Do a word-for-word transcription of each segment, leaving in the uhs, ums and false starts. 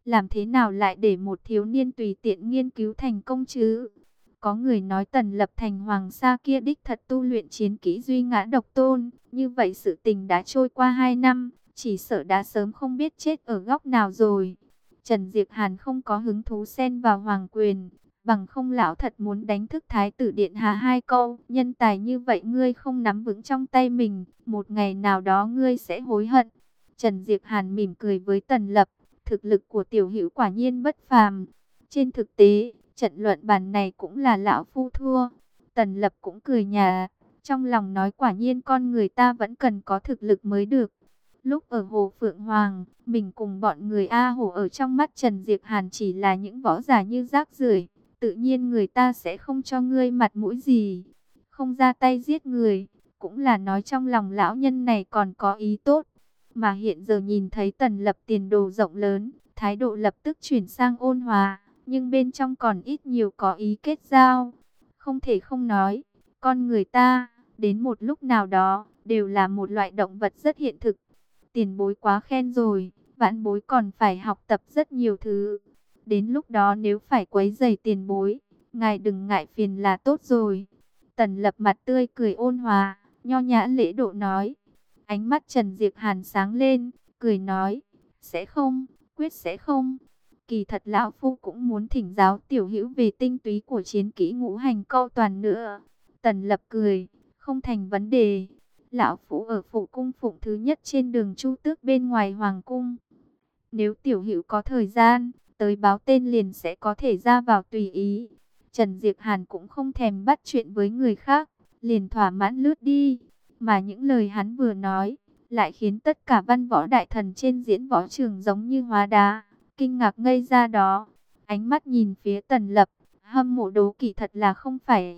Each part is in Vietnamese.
làm thế nào lại để một thiếu niên tùy tiện nghiên cứu thành công chứ? Có người nói Tần Lập thành hoàng sa kia đích thật tu luyện chiến kỹ duy ngã độc tôn, như vậy sự tình đã trôi qua hai năm, chỉ sợ đã sớm không biết chết ở góc nào rồi. Trần Diệp Hàn không có hứng thú xen vào hoàng quyền, bằng không lão thật muốn đánh thức Thái tử điện hạ hai câu, nhân tài như vậy ngươi không nắm vững trong tay mình, một ngày nào đó ngươi sẽ hối hận. Trần Diệp Hàn mỉm cười với Tần Lập, thực lực của tiểu hữu quả nhiên bất phàm. Trên thực tế, trận luận bàn này cũng là lão phu thua. Tần Lập cũng cười nhạt, trong lòng nói quả nhiên con người ta vẫn cần có thực lực mới được. Lúc ở Hồ Phượng Hoàng, mình cùng bọn người A Hồ ở trong mắt Trần Diệp Hàn chỉ là những võ giả như rác rưởi, tự nhiên người ta sẽ không cho ngươi mặt mũi gì. Không ra tay giết người, cũng là nói trong lòng lão nhân này còn có ý tốt. Mà hiện giờ nhìn thấy Tần Lập tiền đồ rộng lớn, thái độ lập tức chuyển sang ôn hòa, nhưng bên trong còn ít nhiều có ý kết giao. Không thể không nói, con người ta, đến một lúc nào đó, đều là một loại động vật rất hiện thực. Tiền bối quá khen rồi, vãn bối còn phải học tập rất nhiều thứ. Đến lúc đó nếu phải quấy rầy tiền bối, ngài đừng ngại phiền là tốt rồi. Tần Lập mặt tươi cười ôn hòa, nho nhã lễ độ nói. Ánh mắt Trần Diệp Hàn sáng lên, cười nói, sẽ không, quyết sẽ không. Kỳ thật lão phu cũng muốn thỉnh giáo tiểu hữu về tinh túy của chiến kỹ ngũ hành câu toàn nữa. Tần Lập cười, không thành vấn đề. Lão phu ở phủ cung phụng thứ nhất trên đường Chu Tước bên ngoài hoàng cung. Nếu tiểu hữu có thời gian, tới báo tên liền sẽ có thể ra vào tùy ý. Trần Diệp Hàn cũng không thèm bắt chuyện với người khác, liền thỏa mãn lướt đi. Mà những lời hắn vừa nói, lại khiến tất cả văn võ đại thần trên diễn võ trường giống như hóa đá, kinh ngạc ngây ra đó. Ánh mắt nhìn phía Tần Lập, hâm mộ đố kỵ thật là không phải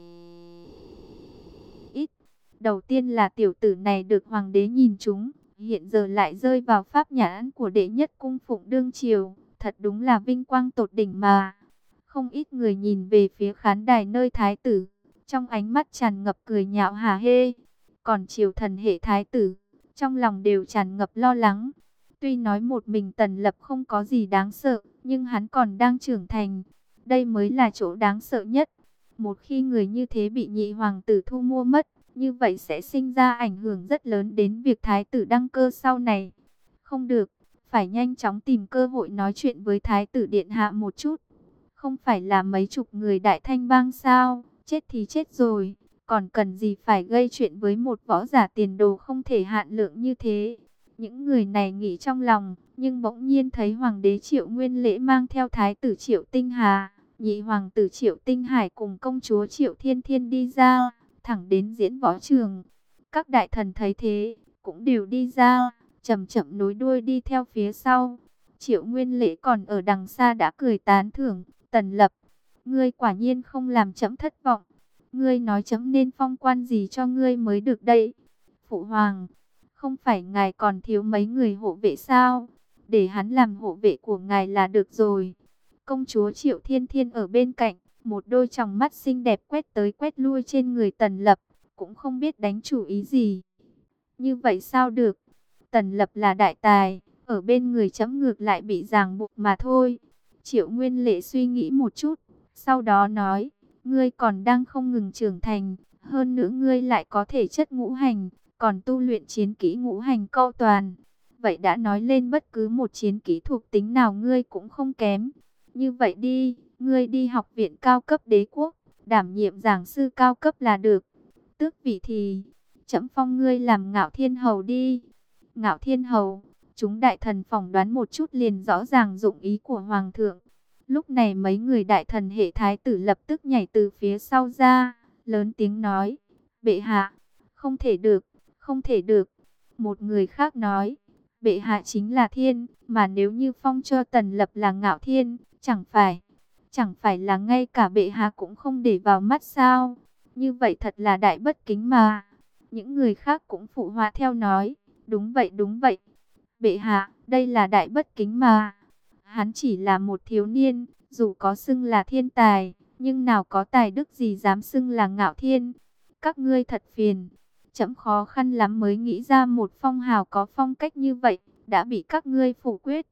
ít. Đầu tiên là tiểu tử này được hoàng đế nhìn trúng, hiện giờ lại rơi vào pháp nhãn của đệ nhất cung phụng đương triều, thật đúng là vinh quang tột đỉnh mà. Không ít người nhìn về phía khán đài nơi thái tử, trong ánh mắt tràn ngập cười nhạo hả hê. Còn triều thần hệ thái tử, trong lòng đều tràn ngập lo lắng. Tuy nói một mình Tần Lập không có gì đáng sợ, nhưng hắn còn đang trưởng thành. Đây mới là chỗ đáng sợ nhất. Một khi người như thế bị nhị hoàng tử thu mua mất, như vậy sẽ sinh ra ảnh hưởng rất lớn đến việc thái tử đăng cơ sau này. Không được, phải nhanh chóng tìm cơ hội nói chuyện với thái tử điện hạ một chút. Không phải là mấy chục người đại thanh bang sao, chết thì chết rồi. Còn cần gì phải gây chuyện với một võ giả tiền đồ không thể hạn lượng như thế. Những người này nghĩ trong lòng, nhưng bỗng nhiên thấy hoàng đế Triệu Nguyên Lễ mang theo thái tử Triệu Tinh Hà, nhị hoàng tử Triệu Tinh Hải cùng công chúa Triệu Thiên Thiên đi ra, thẳng đến diễn võ trường. Các đại thần thấy thế, cũng đều đi ra, chậm chậm nối đuôi đi theo phía sau. Triệu Nguyên Lễ còn ở đằng xa đã cười tán thưởng, Tần Lập, ngươi quả nhiên không làm trẫm thất vọng. Ngươi nói chấm nên phong quan gì cho ngươi mới được đây? Phụ hoàng, không phải ngài còn thiếu mấy người hộ vệ sao? Để hắn làm hộ vệ của ngài là được rồi. Công chúa Triệu Thiên Thiên ở bên cạnh, một đôi tròng mắt xinh đẹp quét tới quét lui trên người Tần Lập, cũng không biết đánh chủ ý gì. Như vậy sao được? Tần Lập là đại tài, ở bên người chấm ngược lại bị ràng buộc mà thôi. Triệu Nguyên Lễ suy nghĩ một chút, sau đó nói, ngươi còn đang không ngừng trưởng thành, hơn nữa ngươi lại có thể chất ngũ hành, còn tu luyện chiến kỹ ngũ hành câu toàn. Vậy đã nói lên bất cứ một chiến kỹ thuộc tính nào ngươi cũng không kém. Như vậy đi, ngươi đi học viện cao cấp đế quốc, đảm nhiệm giảng sư cao cấp là được. Tước vị thì, trẫm phong ngươi làm Ngạo Thiên Hầu đi. Ngạo Thiên Hầu, chúng đại thần phỏng đoán một chút liền rõ ràng dụng ý của Hoàng thượng. Lúc này mấy người đại thần hệ thái tử lập tức nhảy từ phía sau ra, lớn tiếng nói, bệ hạ, không thể được, không thể được. Một người khác nói, bệ hạ chính là thiên, mà nếu như phong cho Tần Lập là Ngạo Thiên, chẳng phải, chẳng phải là ngay cả bệ hạ cũng không để vào mắt sao? Như vậy thật là đại bất kính mà. Những người khác cũng phụ họa theo nói, đúng vậy đúng vậy. Bệ hạ, đây là đại bất kính mà. Hắn chỉ là một thiếu niên, dù có xưng là thiên tài, nhưng nào có tài đức gì dám xưng là Ngạo Thiên. Các ngươi thật phiền, trẫm khó khăn lắm mới nghĩ ra một phong hào có phong cách như vậy, đã bị các ngươi phủ quyết.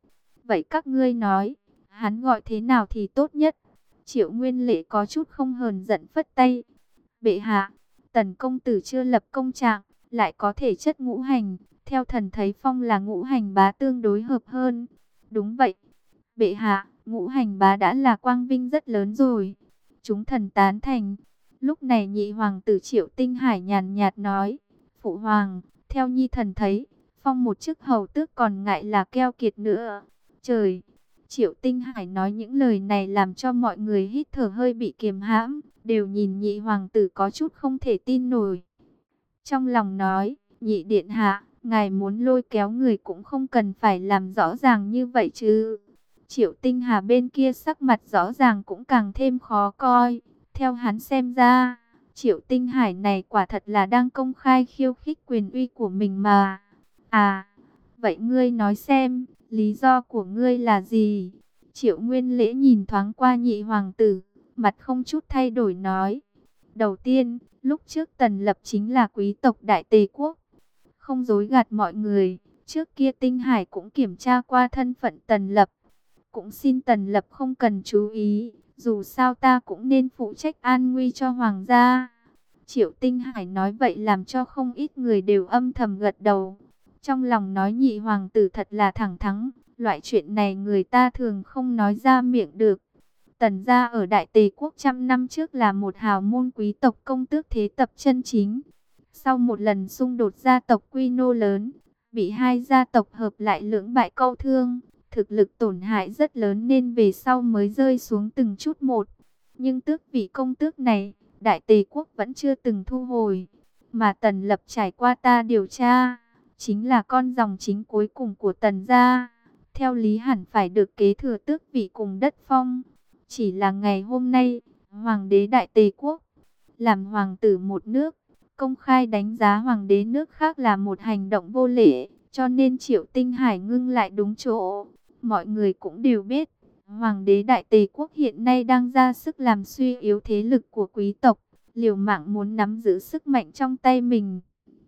Vậy các ngươi nói, hắn gọi thế nào thì tốt nhất? Triệu Nguyên Lễ có chút không hờn giận phất tay. Bệ hạ, Tần công tử chưa lập công trạng, lại có thể chất ngũ hành, theo thần thấy phong là ngũ hành bá tương đối hợp hơn. Đúng vậy, bệ hạ, ngũ hành bá đã là quang vinh rất lớn rồi. Chúng thần tán thành. Lúc này nhị hoàng tử Triệu Tinh Hải nhàn nhạt nói, phụ hoàng, theo nhi thần thấy, phong một chức hầu tước còn ngại là keo kiệt nữa. Trời! Triệu Tinh Hải nói những lời này làm cho mọi người hít thở hơi bị kiềm hãm, đều nhìn nhị hoàng tử có chút không thể tin nổi. Trong lòng nói, nhị điện hạ, ngài muốn lôi kéo người cũng không cần phải làm rõ ràng như vậy chứ. Triệu Tinh Hà bên kia sắc mặt rõ ràng cũng càng thêm khó coi. Theo hắn xem ra, Triệu Tinh Hải này quả thật là đang công khai khiêu khích quyền uy của mình mà. À, vậy ngươi nói xem, lý do của ngươi là gì? Triệu Nguyên Lễ nhìn thoáng qua nhị hoàng tử, mặt không chút thay đổi nói. Đầu tiên, lúc trước Tần Lập chính là quý tộc Đại Tề Quốc. Không dối gạt mọi người, trước kia Tinh Hải cũng kiểm tra qua thân phận Tần Lập. Cũng xin Tần Lập không cần chú ý, dù sao ta cũng nên phụ trách an nguy cho hoàng gia. Triệu Tinh Hải nói vậy làm cho không ít người đều âm thầm gật đầu. Trong lòng nói nhị hoàng tử thật là thẳng thắn, loại chuyện này người ta thường không nói ra miệng được. Tần gia ở Đại Tề Quốc trăm năm trước là một hào môn quý tộc công tước thế tập chân chính. Sau một lần xung đột gia tộc quy mô lớn, bị hai gia tộc hợp lại lưỡng bại câu thương, thực lực tổn hại rất lớn nên về sau mới rơi xuống từng chút một. Nhưng tước vị công tước này, Đại Tề Quốc vẫn chưa từng thu hồi, mà Tần Lập trải qua ta điều tra, chính là con dòng chính cuối cùng của Tần gia. Theo lý hẳn phải được kế thừa tước vị cùng đất phong. Chỉ là ngày hôm nay, Hoàng đế Đại Tề Quốc, làm hoàng tử một nước, công khai đánh giá hoàng đế nước khác là một hành động vô lễ, cho nên Triệu Tinh Hải ngưng lại đúng chỗ. Mọi người cũng đều biết, Hoàng đế Đại Tề Quốc hiện nay đang ra sức làm suy yếu thế lực của quý tộc, liều mạng muốn nắm giữ sức mạnh trong tay mình.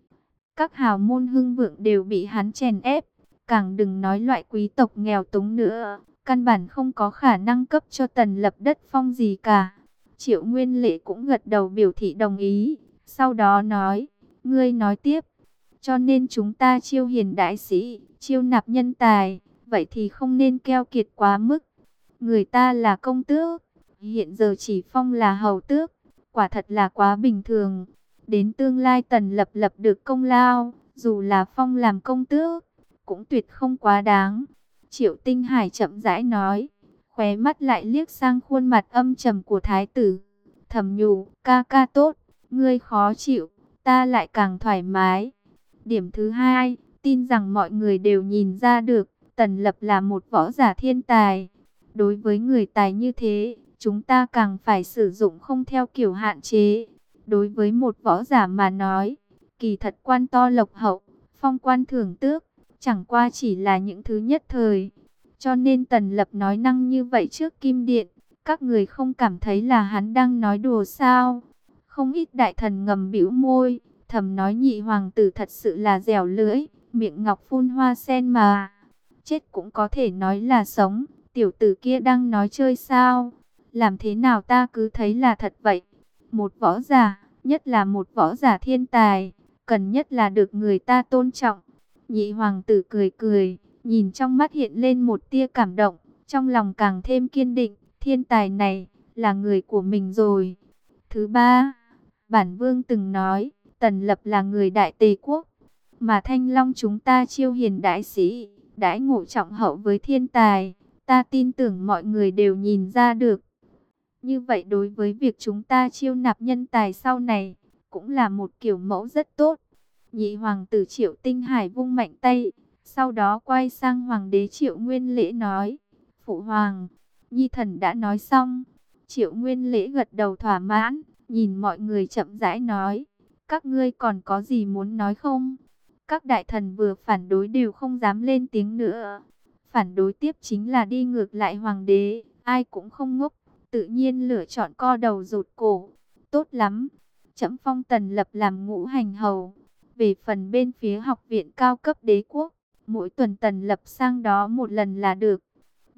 Các hào môn hưng vượng đều bị hắn chèn ép, càng đừng nói loại quý tộc nghèo túng nữa, căn bản không có khả năng cấp cho Tần Lập đất phong gì cả. Triệu Nguyên Lễ cũng gật đầu biểu thị đồng ý, sau đó nói, ngươi nói tiếp, cho nên chúng ta chiêu hiền đại sĩ, chiêu nạp nhân tài, vậy thì không nên keo kiệt quá mức. Người ta là công tước, hiện giờ chỉ phong là hầu tước, quả thật là quá bình thường. Đến tương lai Tần Lập lập được công lao, dù là phong làm công tước, cũng tuyệt không quá đáng. Triệu Tinh Hải chậm rãi nói, khóe mắt lại liếc sang khuôn mặt âm trầm của thái tử, thầm nhủ, ca ca tốt, ngươi khó chịu, ta lại càng thoải mái. Điểm thứ hai, tin rằng mọi người đều nhìn ra được, Tần Lập là một võ giả thiên tài. Đối với người tài như thế, chúng ta càng phải sử dụng không theo kiểu hạn chế. Đối với một võ giả mà nói, kỳ thật quan to lộc hậu, phong quan thưởng tước, chẳng qua chỉ là những thứ nhất thời. Cho nên Tần Lập nói năng như vậy trước Kim Điện, các người không cảm thấy là hắn đang nói đùa sao? Không ít đại thần ngầm bĩu môi, thầm nói nhị hoàng tử thật sự là dẻo lưỡi, miệng ngọc phun hoa sen mà. Chết cũng có thể nói là sống, tiểu tử kia đang nói chơi sao? Làm thế nào ta cứ thấy là thật vậy? Một võ giả, nhất là một võ giả thiên tài, cần nhất là được người ta tôn trọng. Nhị hoàng tử cười cười, nhìn trong mắt hiện lên một tia cảm động, trong lòng càng thêm kiên định, thiên tài này là người của mình rồi. Thứ ba, bản vương từng nói, Tần Lập là người Đại Tề Quốc, mà Thanh Long chúng ta chiêu hiền đại sĩ, đãi ngộ trọng hậu với thiên tài, ta tin tưởng mọi người đều nhìn ra được. Như vậy đối với việc chúng ta chiêu nạp nhân tài sau này, cũng là một kiểu mẫu rất tốt. Nhị hoàng tử Triệu Tinh Hải vung mạnh tay, sau đó quay sang hoàng đế Triệu Nguyên Lễ nói, phụ hoàng, nhi thần đã nói xong. Triệu Nguyên Lễ gật đầu thỏa mãn, nhìn mọi người chậm rãi nói, các ngươi còn có gì muốn nói không? Các đại thần vừa phản đối đều không dám lên tiếng nữa. Phản đối tiếp chính là đi ngược lại hoàng đế, ai cũng không ngốc, tự nhiên lựa chọn co đầu rụt cổ. Tốt lắm, trẫm phong Tần Lập làm ngũ hành hầu. Về phần bên phía học viện cao cấp đế quốc, mỗi tuần Tần Lập sang đó một lần là được.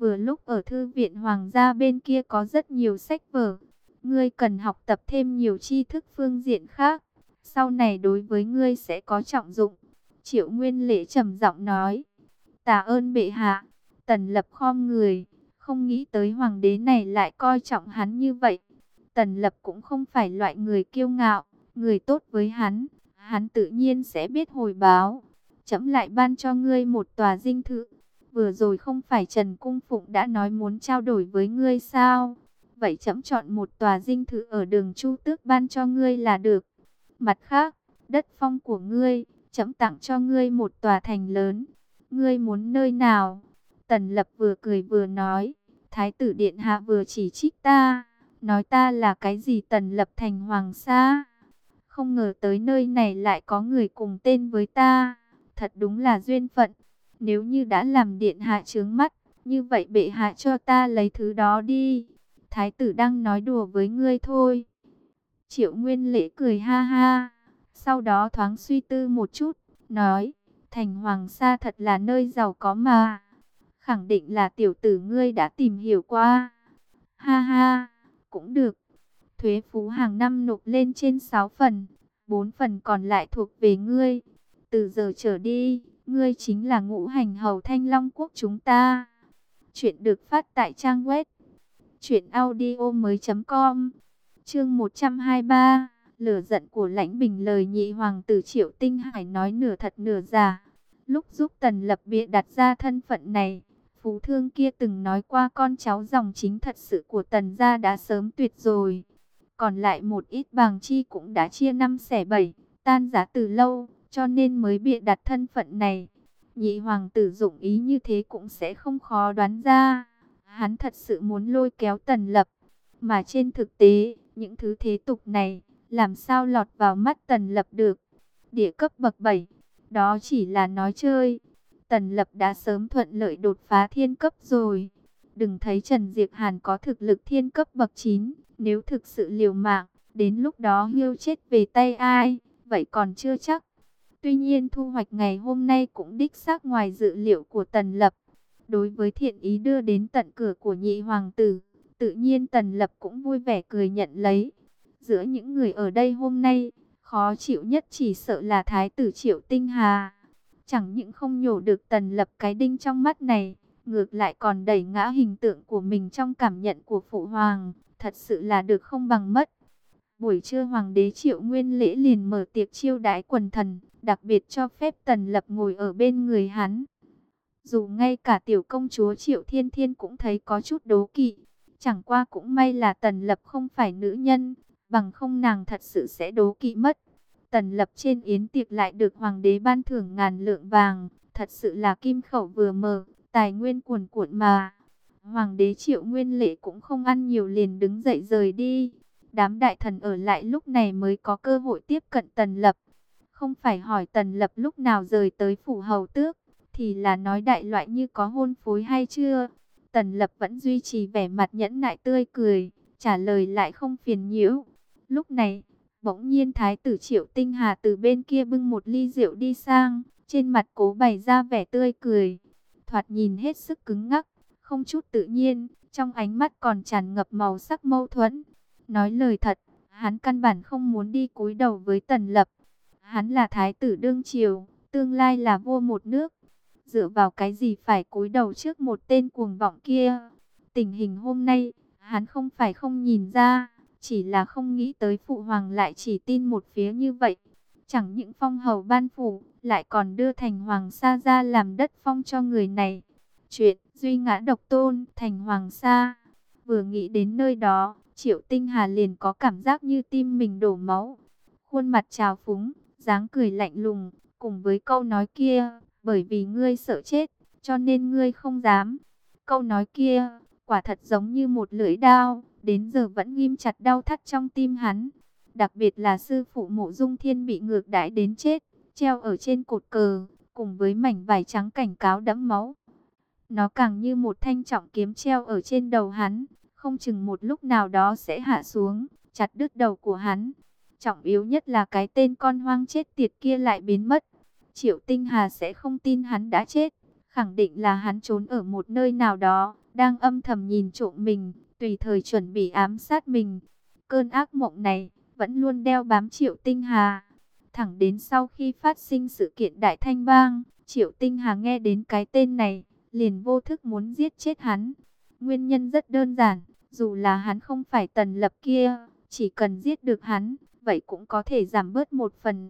Vừa lúc ở thư viện hoàng gia bên kia có rất nhiều sách vở. Ngươi cần học tập thêm nhiều tri thức phương diện khác. Sau này đối với ngươi sẽ có trọng dụng. Triệu Nguyên Lễ trầm giọng nói. Tạ ơn bệ hạ. Tần Lập khom người. Không nghĩ tới hoàng đế này lại coi trọng hắn như vậy. Tần Lập cũng không phải loại người kiêu ngạo. Người tốt với hắn, hắn tự nhiên sẽ biết hồi báo. Trẫm lại ban cho ngươi một tòa dinh thự. Vừa rồi không phải Trần Cung Phụng đã nói muốn trao đổi với ngươi sao? Vậy trẫm chọn một tòa dinh thự ở đường Chu Tước ban cho ngươi là được. Mặt khác, đất phong của ngươi, trẫm tặng cho ngươi một tòa thành lớn. Ngươi muốn nơi nào? Tần Lập vừa cười vừa nói. Thái tử điện hạ vừa chỉ trích ta, nói ta là cái gì Tần Lập thành hoàng sa. Không ngờ tới nơi này lại có người cùng tên với ta. Thật đúng là duyên phận. Nếu như đã làm điện hạ chướng mắt, như vậy bệ hạ cho ta lấy thứ đó đi. Thái tử đang nói đùa với ngươi thôi. Triệu Nguyên Lễ cười ha ha. Sau đó thoáng suy tư một chút, nói. Thành Hoàng Sa thật là nơi giàu có mà. Khẳng định là tiểu tử ngươi đã tìm hiểu qua. Ha ha, cũng được. Thuế phú hàng năm nộp lên trên sáu phần, bốn phần còn lại thuộc về ngươi. Từ giờ trở đi, ngươi chính là ngũ hành hầu Thanh Long quốc chúng ta. Chuyện được phát tại trang web truyện audio mới chấm com. Chương một trăm hai mươi ba, lửa giận của Lãnh Bình. Lời nhị hoàng tử Triệu Tinh Hải nói nửa thật nửa giả. Lúc giúp Tần Lập bịa đặt ra thân phận này, phú thương kia từng nói qua con cháu dòng chính thật sự của Tần gia đã sớm tuyệt rồi. Còn lại một ít bàng chi cũng đã chia năm xẻ bảy, tan rã từ lâu, cho nên mới bịa đặt thân phận này. Nhị hoàng tử dụng ý như thế cũng sẽ không khó đoán ra. Hắn thật sự muốn lôi kéo Tần Lập. Mà trên thực tế, những thứ thế tục này, làm sao lọt vào mắt Tần Lập được. Địa cấp bậc bảy, đó chỉ là nói chơi. Tần Lập đã sớm thuận lợi đột phá thiên cấp rồi. Đừng thấy Trần Diệp Hàn có thực lực thiên cấp bậc chín. Nếu thực sự liều mạng, đến lúc đó Hưu chết về tay ai, vậy còn chưa chắc. Tuy nhiên thu hoạch ngày hôm nay cũng đích xác ngoài dự liệu của Tần Lập. Đối với thiện ý đưa đến tận cửa của nhị hoàng tử, tự nhiên Tần Lập cũng vui vẻ cười nhận lấy. Giữa những người ở đây hôm nay, khó chịu nhất chỉ sợ là thái tử Triệu Tinh Hà. Chẳng những không nhổ được Tần Lập cái đinh trong mắt này, ngược lại còn đẩy ngã hình tượng của mình trong cảm nhận của phụ hoàng. Thật sự là được không bằng mất. Buổi trưa hoàng đế Triệu Nguyên Lễ liền mở tiệc chiêu đãi quần thần, đặc biệt cho phép Tần Lập ngồi ở bên người hắn. Dù ngay cả tiểu công chúa Triệu Thiên Thiên cũng thấy có chút đố kỵ. Chẳng qua cũng may là Tần Lập không phải nữ nhân, bằng không nàng thật sự sẽ đố kỵ mất. Tần Lập trên yến tiệc lại được hoàng đế ban thưởng ngàn lượng vàng, thật sự là kim khẩu vừa mở, tài nguyên cuồn cuộn mà. Hoàng đế Triệu Nguyên Lễ cũng không ăn nhiều liền đứng dậy rời đi. Đám đại thần ở lại lúc này mới có cơ hội tiếp cận Tần Lập. Không phải hỏi Tần Lập lúc nào rời tới phủ hầu tước, thì là nói đại loại như có hôn phối hay chưa. Tần Lập vẫn duy trì vẻ mặt nhẫn nại tươi cười, trả lời lại không phiền nhiễu. Lúc này, bỗng nhiên thái tử Triệu Tinh Hà từ bên kia bưng một ly rượu đi sang, trên mặt cố bày ra vẻ tươi cười. Thoạt nhìn hết sức cứng ngắc, không chút tự nhiên, trong ánh mắt còn tràn ngập màu sắc mâu thuẫn. Nói lời thật, hắn căn bản không muốn đi cúi đầu với Tần Lập. Hắn là thái tử đương triều, tương lai là vua một nước. Dựa vào cái gì phải cúi đầu trước một tên cuồng vọng kia? Tình hình hôm nay, hắn không phải không nhìn ra, chỉ là không nghĩ tới phụ hoàng lại chỉ tin một phía như vậy. Chẳng những phong hầu ban phủ, lại còn đưa thành hoàng sa ra làm đất phong cho người này. Chuyện duy ngã độc tôn, thành hoàng sa. Vừa nghĩ đến nơi đó, Triệu Tinh Hà liền có cảm giác như tim mình đổ máu. Khuôn mặt trào phúng, dáng cười lạnh lùng, cùng với câu nói kia, bởi vì ngươi sợ chết, cho nên ngươi không dám. Câu nói kia, quả thật giống như một lưỡi đao, đến giờ vẫn ghim chặt đau thắt trong tim hắn. Đặc biệt là sư phụ Mộ Dung Thiên bị ngược đãi đến chết, treo ở trên cột cờ, cùng với mảnh vải trắng cảnh cáo đẫm máu. Nó càng như một thanh trọng kiếm treo ở trên đầu hắn, không chừng một lúc nào đó sẽ hạ xuống, chặt đứt đầu của hắn. Trọng yếu nhất là cái tên con hoang chết tiệt kia lại biến mất. Triệu Tinh Hà sẽ không tin hắn đã chết, Khẳng định là hắn trốn ở một nơi nào đó, đang âm thầm nhìn trộm mình, tùy thời chuẩn bị ám sát mình. Cơn ác mộng này vẫn luôn đeo bám Triệu Tinh Hà. Thẳng đến sau khi phát sinh sự kiện Đại Thanh Bang, Triệu Tinh Hà nghe đến cái tên này, liền vô thức muốn giết chết hắn. Nguyên nhân rất đơn giản, dù là hắn không phải Tần Lập kia, chỉ cần giết được hắn, vậy cũng có thể giảm bớt một phần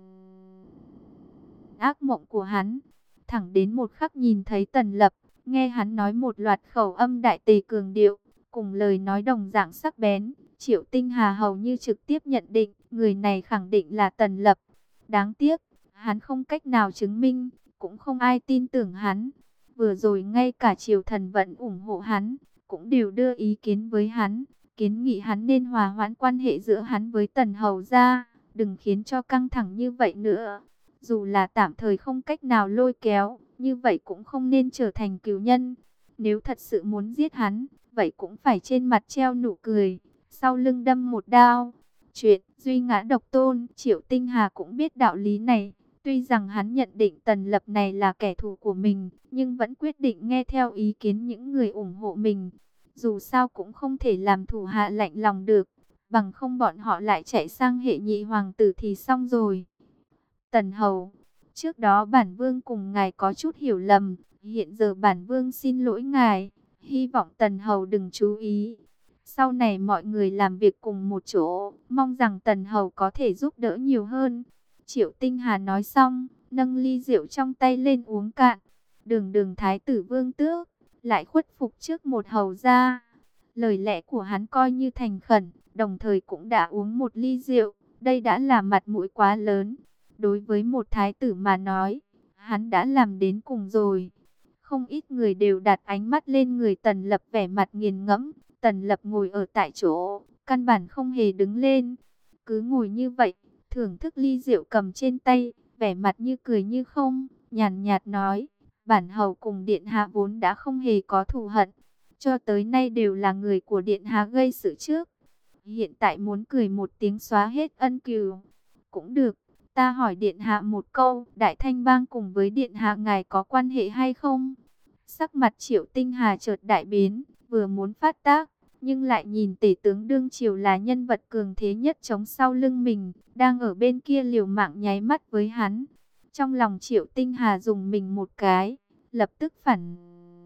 ác mộng của hắn. Thẳng đến một khắc nhìn thấy Tần Lập, nghe hắn nói một loạt khẩu âm đại tề cường điệu, cùng lời nói đồng dạng sắc bén, Triệu Tinh Hà hầu như trực tiếp nhận định, người này khẳng định là Tần Lập. Đáng tiếc, hắn không cách nào chứng minh, cũng không ai tin tưởng hắn. Vừa rồi ngay cả triều thần vẫn ủng hộ hắn, cũng đều đưa ý kiến với hắn, kiến nghị hắn nên hòa hoãn quan hệ giữa hắn với Tần Hầu gia, đừng khiến cho căng thẳng như vậy nữa. Dù là tạm thời không cách nào lôi kéo, như vậy cũng không nên trở thành cừu nhân. Nếu thật sự muốn giết hắn, vậy cũng phải trên mặt treo nụ cười, sau lưng đâm một đao. Chuyện duy ngã độc tôn, Triệu Tinh Hà cũng biết đạo lý này. Tuy rằng hắn nhận định Tần Lập này là kẻ thù của mình, nhưng vẫn quyết định nghe theo ý kiến những người ủng hộ mình. Dù sao cũng không thể làm thủ hạ lạnh lòng được, bằng không bọn họ lại chạy sang hệ nhị hoàng tử thì xong rồi. Tần Hầu, trước đó bản vương cùng ngài có chút hiểu lầm, hiện giờ bản vương xin lỗi ngài, hy vọng Tần Hầu đừng chú ý. Sau này mọi người làm việc cùng một chỗ, mong rằng Tần Hầu có thể giúp đỡ nhiều hơn. Triệu Tinh Hà nói xong, nâng ly rượu trong tay lên uống cạn. Đường đường thái tử vương tước, lại khuất phục trước một hầu gia. Lời lẽ của hắn coi như thành khẩn, đồng thời cũng đã uống một ly rượu. Đây đã là mặt mũi quá lớn. Đối với một thái tử mà nói, hắn đã làm đến cùng rồi. Không ít người đều đặt ánh mắt lên người Tần Lập vẻ mặt nghiền ngẫm. Tần Lập ngồi ở tại chỗ, căn bản không hề đứng lên. Cứ ngồi như vậy, thưởng thức ly rượu cầm trên tay, vẻ mặt như cười như không, nhàn nhạt nói, bản hầu cùng điện hạ vốn đã không hề có thù hận, cho tới nay đều là người của điện hạ gây sự trước. Hiện tại muốn cười một tiếng xóa hết ân cừu, cũng được. Ta hỏi điện hạ một câu, Đại Thanh Bang cùng với điện hạ ngài có quan hệ hay không? Sắc mặt Triệu Tinh Hà chợt đại biến, vừa muốn phát tác, nhưng lại nhìn tể tướng đương triều là nhân vật cường thế nhất chống sau lưng mình, đang ở bên kia liều mạng nháy mắt với hắn. Trong lòng Triệu Tinh Hà dùng mình một cái, lập tức phản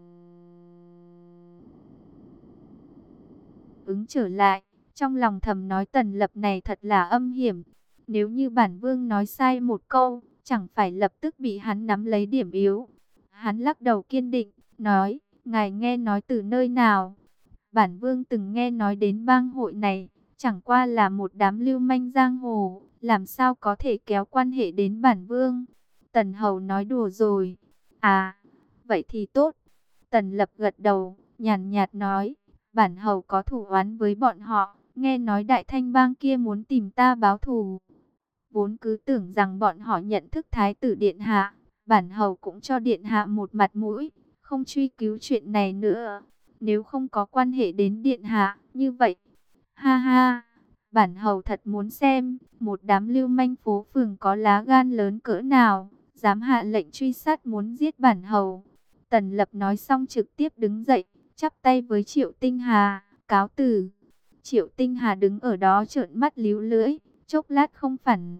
ứng trở lại, trong lòng thầm nói Tần Lập này thật là âm hiểm. Nếu như bản vương nói sai một câu, chẳng phải lập tức bị hắn nắm lấy điểm yếu. Hắn lắc đầu kiên định, nói, ngài nghe nói từ nơi nào? Bản vương từng nghe nói đến bang hội này, chẳng qua là một đám lưu manh giang hồ, làm sao có thể kéo quan hệ đến bản vương? Tần Hầu nói đùa rồi. À, vậy thì tốt. Tần Lập gật đầu, nhàn nhạt nói, bản Hầu có thù oán với bọn họ, nghe nói Đại Thanh Bang kia muốn tìm ta báo thù. Vốn cứ tưởng rằng bọn họ nhận thức Thái tử Điện Hạ, bản Hầu cũng cho Điện Hạ một mặt mũi, không truy cứu chuyện này nữa. Nếu không có quan hệ đến Điện Hạ, như vậy, ha ha, bản Hầu thật muốn xem, một đám lưu manh phố phường có lá gan lớn cỡ nào, dám hạ lệnh truy sát muốn giết bản Hầu. Tần Lập nói xong trực tiếp đứng dậy, chắp tay với Triệu Tinh Hà, cáo từ. Triệu Tinh Hà đứng ở đó trợn mắt líu lưỡi, chốc lát không phản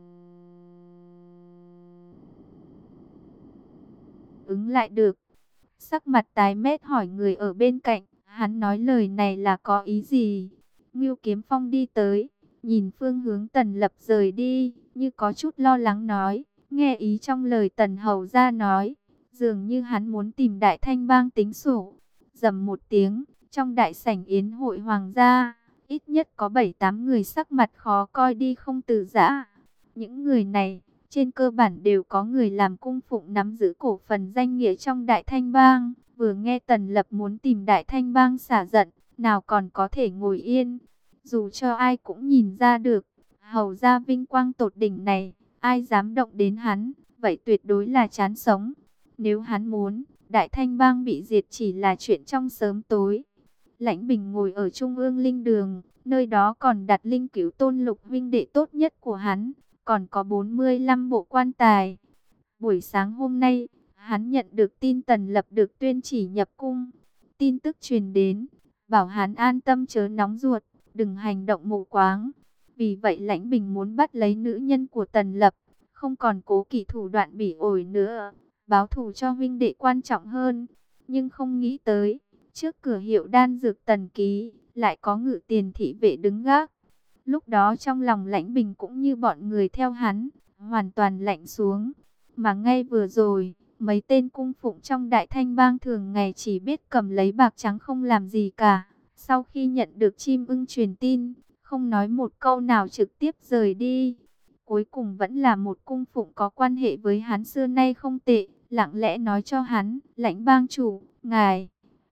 ứng lại được. Sắc mặt tái mét hỏi người ở bên cạnh, hắn nói lời này là có ý gì? Ngưu Kiếm Phong đi tới, nhìn phương hướng Tần Lập rời đi, như có chút lo lắng nói, nghe ý trong lời Tần Hầu ra nói, dường như hắn muốn tìm Đại Thanh Bang tính sổ. Rầm một tiếng, trong đại sảnh yến hội hoàng gia, ít nhất có bảy tám người sắc mặt khó coi đi không từ giã. Những người này, trên cơ bản đều có người làm cung phụng nắm giữ cổ phần danh nghĩa trong Đại Thanh Bang. Vừa nghe Tần Lập muốn tìm Đại Thanh Bang xả giận, nào còn có thể ngồi yên. Dù cho ai cũng nhìn ra được, hầu ra vinh quang tột đỉnh này, ai dám động đến hắn, vậy tuyệt đối là chán sống. Nếu hắn muốn, Đại Thanh Bang bị diệt chỉ là chuyện trong sớm tối. Lãnh Bình ngồi ở trung ương linh đường, nơi đó còn đặt linh cữu tôn lục huynh đệ tốt nhất của hắn, còn có bốn mươi lăm bộ quan tài. Buổi sáng hôm nay, Hắn nhận được tin Tần Lập được tuyên chỉ nhập cung. Tin tức truyền đến, bảo hắn an tâm chớ nóng ruột, đừng hành động mù quáng. Vì vậy Lãnh Bình muốn bắt lấy nữ nhân của Tần Lập, không còn cố kỵ thủ đoạn bỉ ổi nữa, báo thù cho huynh đệ quan trọng hơn. Nhưng không nghĩ tới, trước cửa hiệu đan dược Tần Ký, lại có ngự tiền thị vệ đứng gác. Lúc đó trong lòng Lãnh Bình cũng như bọn người theo hắn, hoàn toàn lạnh xuống. Mà ngay vừa rồi, mấy tên cung phụng trong Đại Thanh Bang thường ngày chỉ biết cầm lấy bạc trắng không làm gì cả. Sau khi nhận được chim ưng truyền tin, không nói một câu nào trực tiếp rời đi. Cuối cùng vẫn là một cung phụng có quan hệ với hắn xưa nay không tệ, lặng lẽ nói cho hắn, Lãnh bang chủ, ngài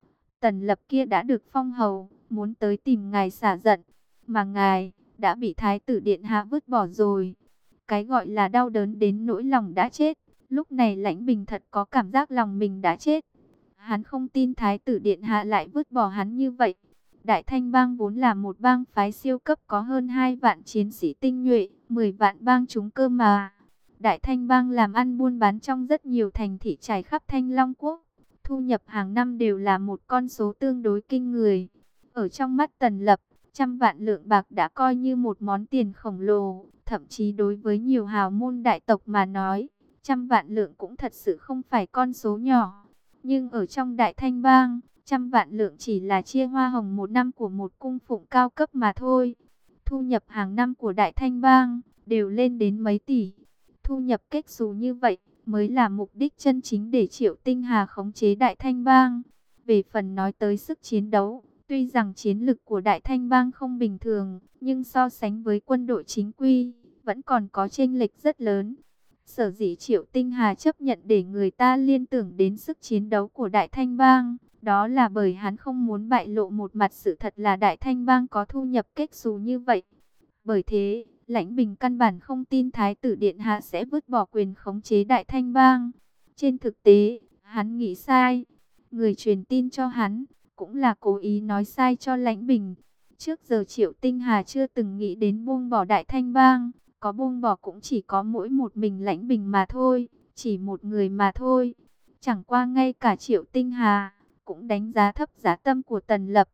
Tần Lập kia đã được phong hầu, muốn tới tìm ngài xả giận, mà ngài đã bị thái tử điện hạ vứt bỏ rồi. Cái gọi là đau đớn đến nỗi lòng đã chết, lúc này Lãnh Bình thật có cảm giác lòng mình đã chết. Hắn không tin thái tử điện hạ lại vứt bỏ hắn như vậy. Đại Thanh bang vốn là một bang phái siêu cấp có hơn hai vạn chiến sĩ tinh nhuệ, mười vạn bang chúng cơ mà. Đại Thanh bang làm ăn buôn bán trong rất nhiều thành thị trải khắp Thanh Long Quốc. Thu nhập hàng năm đều là một con số tương đối kinh người. Ở trong mắt Tần Lập, trăm vạn lượng bạc đã coi như một món tiền khổng lồ. Thậm chí đối với nhiều hào môn đại tộc mà nói, trăm vạn lượng cũng thật sự không phải con số nhỏ. Nhưng ở trong Đại Thanh bang, trăm vạn lượng chỉ là chia hoa hồng một năm của một cung phụng cao cấp mà thôi. Thu nhập hàng năm của Đại Thanh bang đều lên đến mấy tỷ. Thu nhập kết xù như vậy mới là mục đích chân chính để Triệu Tinh Hà khống chế Đại Thanh bang. Về phần nói tới sức chiến đấu, tuy rằng chiến lực của Đại Thanh bang không bình thường, nhưng so sánh với quân đội chính quy, vẫn còn có chênh lệch rất lớn. Sở dĩ Triệu Tinh Hà chấp nhận để người ta liên tưởng đến sức chiến đấu của Đại Thanh bang, đó là bởi hắn không muốn bại lộ một mặt sự thật là Đại Thanh bang có thu nhập kết xù như vậy. Bởi thế, Lãnh Bình căn bản không tin Thái tử Điện Hạ sẽ vứt bỏ quyền khống chế Đại Thanh bang. Trên thực tế, hắn nghĩ sai. Người truyền tin cho hắn, cũng là cố ý nói sai cho Lãnh Bình. Trước giờ Triệu Tinh Hà chưa từng nghĩ đến buông bỏ Đại Thanh bang. Có buông bỏ cũng chỉ có mỗi một mình Lãnh Bình mà thôi. Chỉ một người mà thôi. Chẳng qua ngay cả Triệu Tinh Hà cũng đánh giá thấp giá tâm của Tần Lập.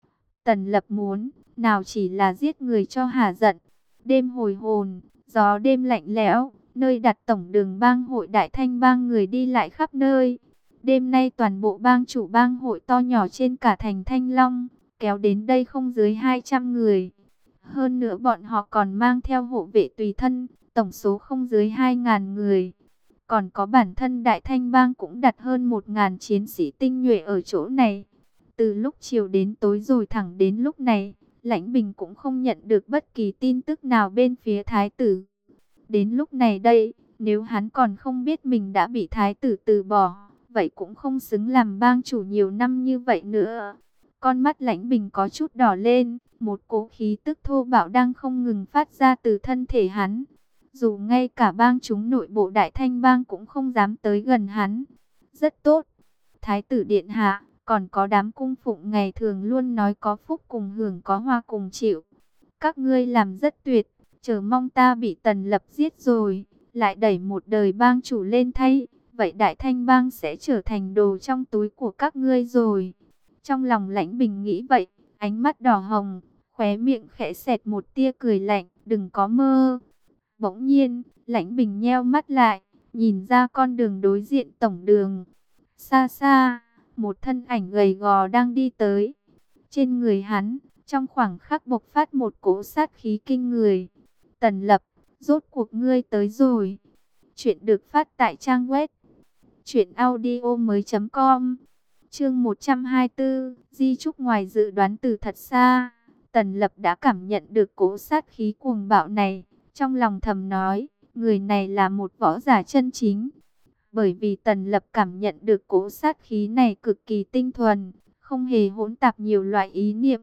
Tần Lập muốn, nào chỉ là giết người cho hả giận. Đêm hồi hồn, gió đêm lạnh lẽo, nơi đặt tổng đường bang hội Đại Thanh bang người đi lại khắp nơi. Đêm nay toàn bộ bang chủ bang hội to nhỏ trên cả thành Thanh Long, kéo đến đây không dưới hai trăm người. Hơn nữa bọn họ còn mang theo hộ vệ tùy thân, tổng số không dưới hai nghìn người. Còn có bản thân Đại Thanh bang cũng đặt hơn một nghìn chiến sĩ tinh nhuệ ở chỗ này. Từ lúc chiều đến tối rồi thẳng đến lúc này, Lãnh Bình cũng không nhận được bất kỳ tin tức nào bên phía thái tử. Đến lúc này đây, nếu hắn còn không biết mình đã bị thái tử từ bỏ, vậy cũng không xứng làm bang chủ nhiều năm như vậy nữa. Con mắt Lãnh Bình có chút đỏ lên, một cỗ khí tức thô bạo đang không ngừng phát ra từ thân thể hắn. Dù ngay cả bang chúng nội bộ Đại Thanh bang cũng không dám tới gần hắn. Rất tốt. Thái tử điện hạ, còn có đám cung phụng ngày thường luôn nói có phúc cùng hưởng có hoa cùng chịu. Các ngươi làm rất tuyệt, chờ mong ta bị Tần Lập giết rồi, lại đẩy một đời bang chủ lên thay. Vậy Đại Thanh bang sẽ trở thành đồ trong túi của các ngươi rồi. Trong lòng Lãnh Bình nghĩ vậy, ánh mắt đỏ hồng, khóe miệng khẽ xẹt một tia cười lạnh, đừng có mơ. Bỗng nhiên, Lãnh Bình nheo mắt lại, nhìn ra con đường đối diện tổng đường. Xa xa, một thân ảnh gầy gò đang đi tới. Trên người hắn, trong khoảng khắc bộc phát một cỗ sát khí kinh người. Tần Lập, rốt cuộc ngươi tới rồi. Chuyện được phát tại trang web truyện audio mới chấm com. Chương một trăm hai mươi tư, di chúc ngoài dự đoán từ thật xa. Tần Lập đã cảm nhận được cỗ sát khí cuồng bạo này, trong lòng thầm nói, người này là một võ giả chân chính. Bởi vì Tần Lập cảm nhận được cỗ sát khí này cực kỳ tinh thuần, không hề hỗn tạp nhiều loại ý niệm.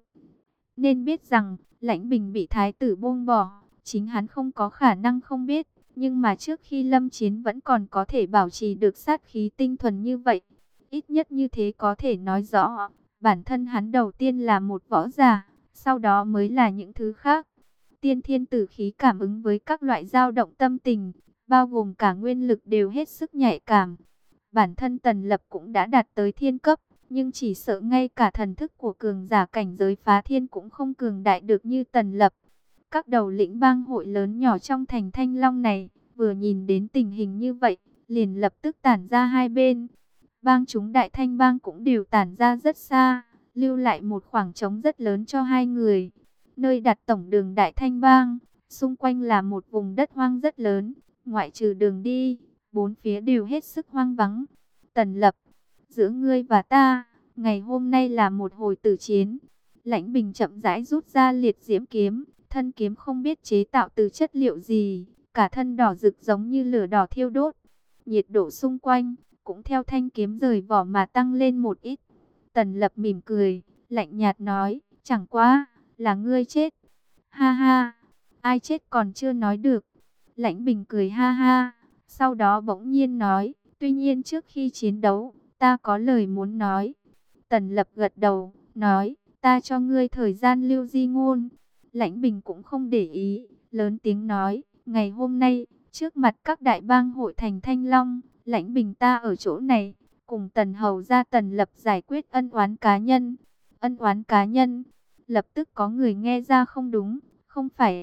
Nên biết rằng, Lãnh Bình bị thái tử buông bỏ, chính hắn không có khả năng không biết. Nhưng mà trước khi lâm chiến vẫn còn có thể bảo trì được sát khí tinh thuần như vậy. Ít nhất như thế có thể nói rõ, bản thân hắn đầu tiên là một võ giả, sau đó mới là những thứ khác. Tiên thiên tử khí cảm ứng với các loại dao động tâm tình, bao gồm cả nguyên lực đều hết sức nhạy cảm. Bản thân Tần Lập cũng đã đạt tới thiên cấp, nhưng chỉ sợ ngay cả thần thức của cường giả cảnh giới phá thiên cũng không cường đại được như Tần Lập. Các đầu lĩnh bang hội lớn nhỏ trong thành Thanh Long này, vừa nhìn đến tình hình như vậy, liền lập tức tản ra hai bên. Bang chúng Đại Thanh bang cũng đều tản ra rất xa, lưu lại một khoảng trống rất lớn cho hai người. Nơi đặt tổng đường Đại Thanh bang, xung quanh là một vùng đất hoang rất lớn, ngoại trừ đường đi, bốn phía đều hết sức hoang vắng. Tần Lập, giữa ngươi và ta, ngày hôm nay là một hồi tử chiến. Lãnh Bình chậm rãi rút ra liệt diễm kiếm, thân kiếm không biết chế tạo từ chất liệu gì, cả thân đỏ rực giống như lửa đỏ thiêu đốt. Nhiệt độ xung quanh cũng theo thanh kiếm rời vỏ mà tăng lên một ít. Tần Lập mỉm cười, lạnh nhạt nói, chẳng qua là ngươi chết. Ha ha, ai chết còn chưa nói được. Lãnh Bình cười ha ha, sau đó bỗng nhiên nói, tuy nhiên trước khi chiến đấu, ta có lời muốn nói. Tần Lập gật đầu, nói, ta cho ngươi thời gian lưu di ngôn. Lãnh Bình cũng không để ý, lớn tiếng nói, ngày hôm nay, trước mặt các đại bang hội thành Thanh Long, Lãnh Bình ta ở chỗ này, cùng Tần Hầu ra Tần Lập giải quyết ân oán cá nhân. Ân oán cá nhân, lập tức có người nghe ra không đúng, không phải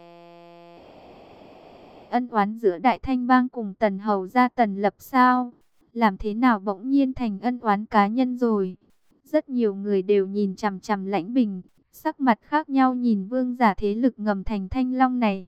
ân oán giữa Đại Thanh bang cùng Tần Hầu ra Tần Lập sao? Làm thế nào bỗng nhiên thành ân oán cá nhân rồi? Rất nhiều người đều nhìn chằm chằm Lãnh Bình, sắc mặt khác nhau nhìn vương giả thế lực ngầm thành Thanh Long này.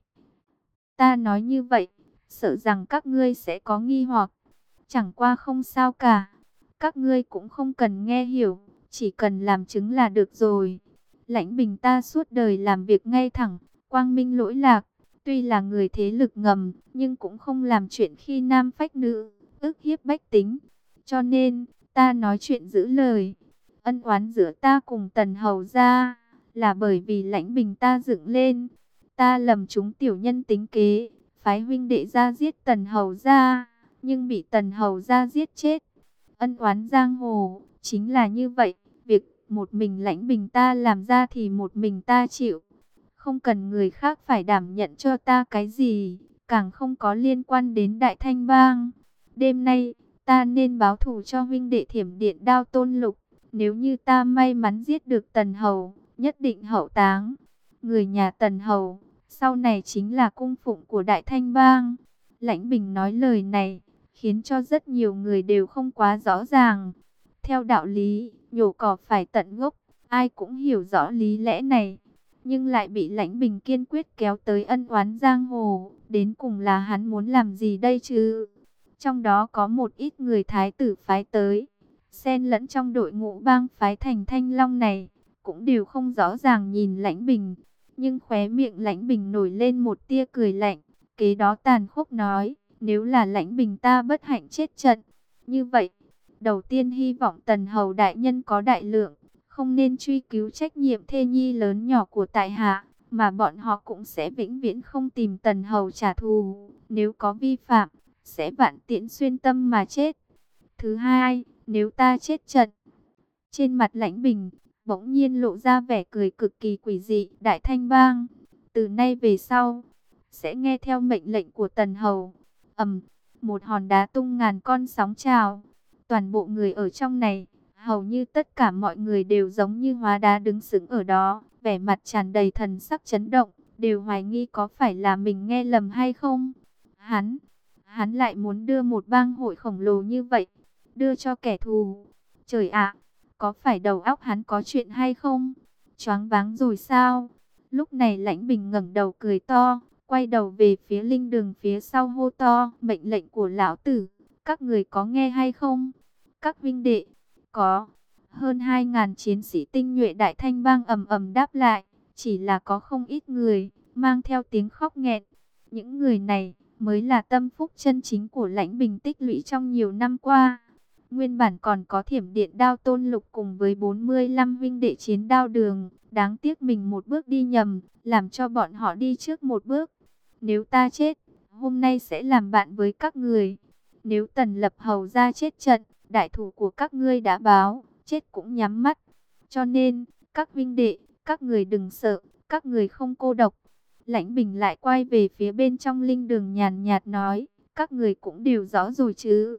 Ta nói như vậy, sợ rằng các ngươi sẽ có nghi hoặc. Chẳng qua không sao cả. Các ngươi cũng không cần nghe hiểu, chỉ cần làm chứng là được rồi. Lãnh Bình ta suốt đời làm việc ngay thẳng, quang minh lỗi lạc. Tuy là người thế lực ngầm, nhưng cũng không làm chuyện khi nam phách nữ, ức hiếp bách tính. Cho nên, ta nói chuyện giữ lời. Ân oán giữa ta cùng Tần Hầu ra, là bởi vì Lãnh Bình ta dựng lên. Ta lầm chúng tiểu nhân tính kế, phái huynh đệ ra giết Tần Hầu ra, nhưng bị Tần Hầu ra giết chết. Ân oán giang hồ, chính là như vậy. Việc một mình Lãnh Bình ta làm ra thì một mình ta chịu. Không cần người khác phải đảm nhận cho ta cái gì, càng không có liên quan đến Đại Thanh bang. Đêm nay, ta nên báo thù cho huynh đệ Thiểm Điện Đao Tôn Lục. Nếu như ta may mắn giết được Tần Hầu, nhất định hậu táng. Người nhà Tần Hầu, sau này chính là cung phụng của Đại Thanh bang. Lãnh Bình nói lời này, khiến cho rất nhiều người đều không quá rõ ràng. Theo đạo lý, nhổ cỏ phải tận gốc, ai cũng hiểu rõ lý lẽ này. Nhưng lại bị Lãnh Bình kiên quyết kéo tới ân oán giang hồ. Đến cùng là hắn muốn làm gì đây chứ? Trong đó có một ít người thái tử phái tới, xen lẫn trong đội ngũ bang phái thành Thanh Long này, cũng đều không rõ ràng nhìn Lãnh Bình. Nhưng khóe miệng Lãnh Bình nổi lên một tia cười lạnh, kế đó tàn khốc nói, nếu là Lãnh Bình ta bất hạnh chết trận. Như vậy, đầu tiên hy vọng Tần Hầu đại nhân có đại lượng, không nên truy cứu trách nhiệm thê nhi lớn nhỏ của tại hạ, mà bọn họ cũng sẽ vĩnh viễn không tìm Tần Hầu trả thù. Nếu có vi phạm, sẽ vạn tiễn xuyên tâm mà chết. Thứ hai, nếu ta chết trận. Trên mặt Lãnh Bình bỗng nhiên lộ ra vẻ cười cực kỳ quỷ dị. Đại Thanh bang, từ nay về sau, sẽ nghe theo mệnh lệnh của Tần Hầu. Ầm, một hòn đá tung ngàn con sóng trào. Toàn bộ người ở trong này, hầu như tất cả mọi người đều giống như hóa đá đứng sững ở đó, vẻ mặt tràn đầy thần sắc chấn động, đều hoài nghi có phải là mình nghe lầm hay không. Hắn, hắn lại muốn đưa một bang hội khổng lồ như vậy, đưa cho kẻ thù. Trời ạ, có phải đầu óc hắn có chuyện hay không? Choáng váng rồi sao? Lúc này Lãnh Bình ngẩng đầu cười to, quay đầu về phía linh đường phía sau hô to, mệnh lệnh của lão tử, các người có nghe hay không? Các huynh đệ, có. Hơn hai ngàn chiến sĩ tinh nhuệ Đại Thanh bang ầm ầm đáp lại, chỉ là có không ít người mang theo tiếng khóc nghẹn. Những người này mới là tâm phúc chân chính của Lãnh Bình tích lũy trong nhiều năm qua. Nguyên bản còn có Thiểm Điện Đao Tôn Lục cùng với bốn mươi lăm huynh đệ chiến đao đường, đáng tiếc mình một bước đi nhầm, làm cho bọn họ đi trước một bước. Nếu ta chết, hôm nay sẽ làm bạn với các người. Nếu Tần Lập hầu ra chết trận, đại thủ của các ngươi đã báo, chết cũng nhắm mắt. Cho nên, các huynh đệ, các người đừng sợ, các người không cô độc. Lãnh Bình lại quay về phía bên trong linh đường nhàn nhạt nói, các người cũng đều rõ rồi chứ.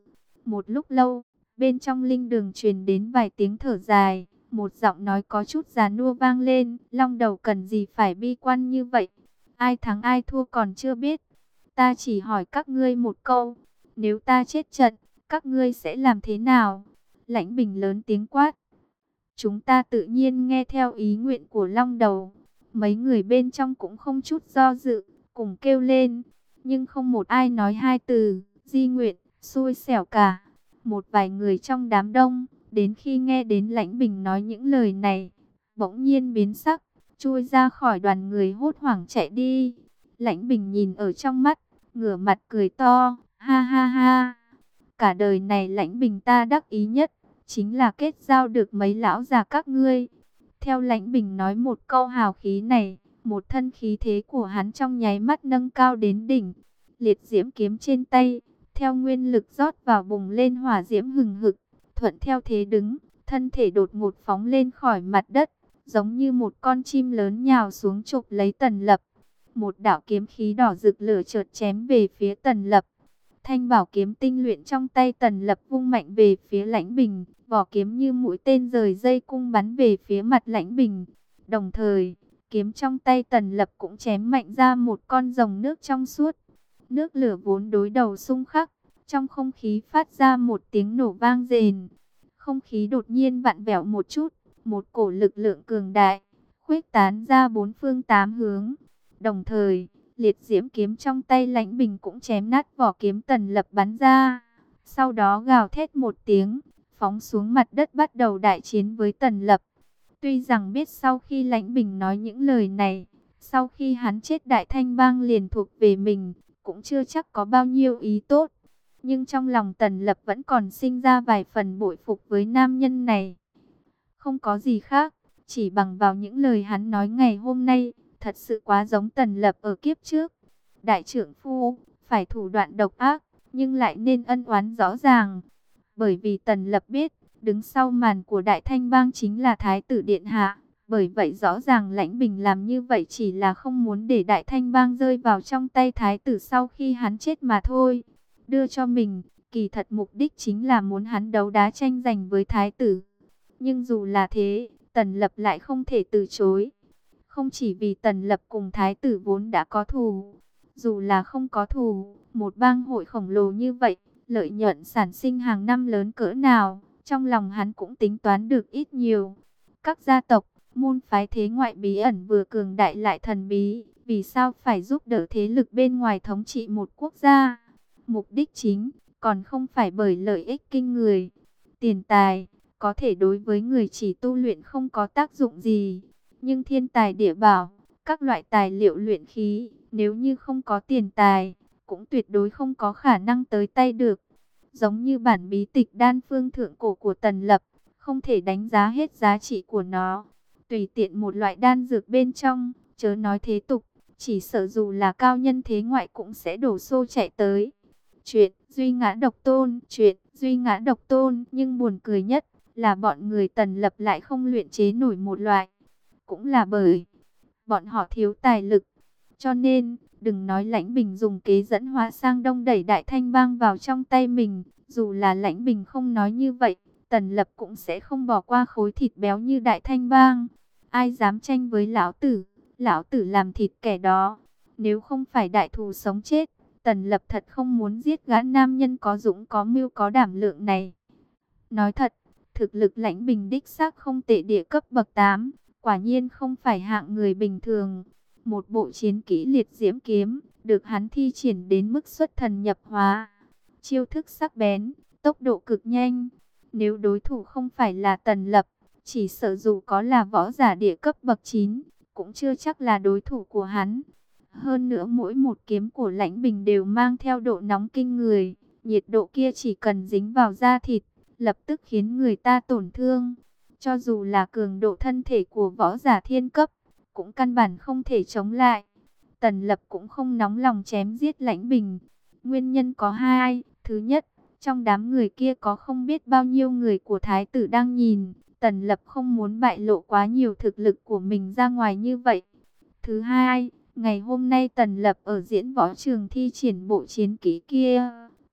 Một lúc lâu, bên trong linh đường truyền đến vài tiếng thở dài, một giọng nói có chút già nua vang lên, Long Đầu cần gì phải bi quan như vậy, ai thắng ai thua còn chưa biết, ta chỉ hỏi các ngươi một câu, nếu ta chết trận, các ngươi sẽ làm thế nào? Lãnh Bình lớn tiếng quát. Chúng ta tự nhiên nghe theo ý nguyện của Long Đầu. Mấy người bên trong cũng không chút do dự, cùng kêu lên, nhưng không một ai nói hai từ di nguyện, xui xẻo cả. Một vài người trong đám đông, đến khi nghe đến Lãnh Bình nói những lời này, bỗng nhiên biến sắc, chui ra khỏi đoàn người hốt hoảng chạy đi. Lãnh Bình nhìn ở trong mắt, ngửa mặt cười to, ha ha ha. Cả đời này Lãnh Bình ta đắc ý nhất, chính là kết giao được mấy lão già các ngươi. Theo Lãnh Bình nói một câu hào khí này, một thân khí thế của hắn trong nháy mắt nâng cao đến đỉnh. Liệt diễm kiếm trên tay, theo nguyên lực rót vào bùng lên hỏa diễm hừng hực, thuận theo thế đứng, thân thể đột ngột phóng lên khỏi mặt đất, giống như một con chim lớn nhào xuống chộp lấy Tần Lập. Một đạo kiếm khí đỏ rực lửa chợt chém về phía Tần Lập. Thanh bảo kiếm tinh luyện trong tay Tần Lập vung mạnh về phía Lãnh Bình, vỏ kiếm như mũi tên rời dây cung bắn về phía mặt Lãnh Bình. Đồng thời, kiếm trong tay Tần Lập cũng chém mạnh ra một con rồng nước trong suốt. Nước lửa vốn đối đầu xung khắc, trong không khí phát ra một tiếng nổ vang rền. Không khí đột nhiên vặn vẹo một chút, một cổ lực lượng cường đại, khuếch tán ra bốn phương tám hướng. Đồng thời, liệt diễm kiếm trong tay Lãnh Bình cũng chém nát vỏ kiếm Tần Lập bắn ra. Sau đó gào thét một tiếng, phóng xuống mặt đất bắt đầu đại chiến với Tần Lập. Tuy rằng biết sau khi Lãnh Bình nói những lời này, sau khi hắn chết Đại Thanh Bang liền thuộc về mình, cũng chưa chắc có bao nhiêu ý tốt. Nhưng trong lòng Tần Lập vẫn còn sinh ra vài phần bội phục với nam nhân này. Không có gì khác, chỉ bằng vào những lời hắn nói ngày hôm nay, thật sự quá giống Tần Lập ở kiếp trước. Đại trưởng phu, phải thủ đoạn độc ác, nhưng lại nên ân oán rõ ràng. Bởi vì Tần Lập biết, đứng sau màn của Đại Thanh Bang chính là Thái tử Điện Hạ. Bởi vậy rõ ràng Lãnh Bình làm như vậy chỉ là không muốn để Đại Thanh Bang rơi vào trong tay Thái tử sau khi hắn chết mà thôi. Đưa cho mình, kỳ thật mục đích chính là muốn hắn đấu đá tranh giành với Thái tử. Nhưng dù là thế, Tần Lập lại không thể từ chối. Không chỉ vì Tần Lập cùng Thái tử vốn đã có thù. Dù là không có thù, một bang hội khổng lồ như vậy, lợi nhuận sản sinh hàng năm lớn cỡ nào, trong lòng hắn cũng tính toán được ít nhiều. Các gia tộc, môn phái thế ngoại bí ẩn vừa cường đại lại thần bí, vì sao phải giúp đỡ thế lực bên ngoài thống trị một quốc gia? Mục đích chính, còn không phải bởi lợi ích kinh người. Tiền tài, có thể đối với người chỉ tu luyện không có tác dụng gì. Nhưng thiên tài địa bảo, các loại tài liệu luyện khí, nếu như không có tiền tài, cũng tuyệt đối không có khả năng tới tay được. Giống như bản bí tịch đan phương thượng cổ của Tần Lập, không thể đánh giá hết giá trị của nó. Tùy tiện một loại đan dược bên trong, chớ nói thế tục, chỉ sợ dù là cao nhân thế ngoại cũng sẽ đổ xô chạy tới. Chuyện Duy Ngã Độc Tôn, chuyện Duy Ngã Độc Tôn, nhưng buồn cười nhất là bọn người Tần Lập lại không luyện chế nổi một loại. Cũng là bởi bọn họ thiếu tài lực. Cho nên, đừng nói Lãnh Bình dùng kế dẫn hóa sang đông đẩy Đại Thanh Bang vào trong tay mình. Dù là Lãnh Bình không nói như vậy, Tần Lập cũng sẽ không bỏ qua khối thịt béo như Đại Thanh Bang. Ai dám tranh với lão tử, lão tử làm thịt kẻ đó. Nếu không phải đại thù sống chết, Tần Lập thật không muốn giết gã nam nhân có dũng có mưu có đảm lượng này. Nói thật, thực lực Lãnh Bình đích xác không tệ, địa cấp bậc tám. Quả nhiên không phải hạng người bình thường. Một bộ chiến kỹ liệt diễm kiếm, được hắn thi triển đến mức xuất thần nhập hóa. Chiêu thức sắc bén, tốc độ cực nhanh. Nếu đối thủ không phải là Tần Lập, chỉ sợ dù có là võ giả địa cấp bậc chín, cũng chưa chắc là đối thủ của hắn. Hơn nữa mỗi một kiếm của Lãnh Bình đều mang theo độ nóng kinh người. Nhiệt độ kia chỉ cần dính vào da thịt, lập tức khiến người ta tổn thương. Cho dù là cường độ thân thể của võ giả thiên cấp, cũng căn bản không thể chống lại. Tần Lập cũng không nóng lòng chém giết Lãnh Bình. Nguyên nhân có hai. Thứ nhất, trong đám người kia có không biết bao nhiêu người của Thái tử đang nhìn. Tần Lập không muốn bại lộ quá nhiều thực lực của mình ra ngoài như vậy. Thứ hai, ngày hôm nay Tần Lập ở diễn võ trường thi triển bộ chiến kỹ kia,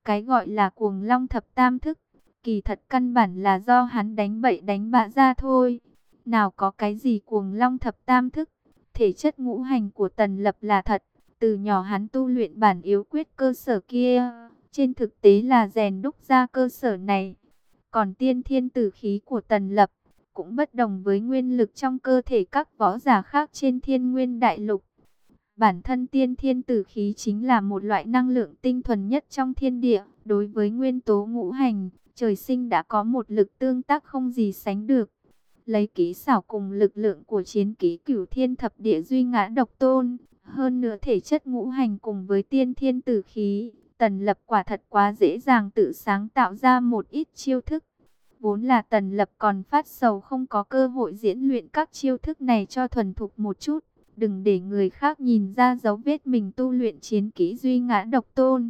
Cái gọi là cuồng long thập tam thức, kỳ thật căn bản là do hắn đánh bậy đánh bạ ra thôi. Nào có cái gì cuồng long thập tam thức, thể chất ngũ hành của Tần Lập là thật. Từ nhỏ hắn tu luyện bản yếu quyết cơ sở kia, trên thực tế là rèn đúc ra cơ sở này. Còn tiên thiên tử khí của Tần Lập cũng bất đồng với nguyên lực trong cơ thể các võ giả khác trên Thiên Nguyên Đại Lục. Bản thân tiên thiên tử khí chính là một loại năng lượng tinh thuần nhất trong thiên địa. Đối với nguyên tố ngũ hành, trời sinh đã có một lực tương tác không gì sánh được. Lấy kỹ xảo cùng lực lượng của chiến kỹ Cửu Thiên Thập Địa Duy Ngã Độc Tôn, hơn nữa thể chất ngũ hành cùng với tiên thiên tử khí, Tần Lập quả thật quá dễ dàng tự sáng tạo ra một ít chiêu thức. Vốn là Tần Lập còn phát sầu không có cơ hội diễn luyện các chiêu thức này cho thuần thục một chút. Đừng để người khác nhìn ra dấu vết mình tu luyện chiến kỹ Duy Ngã Độc Tôn.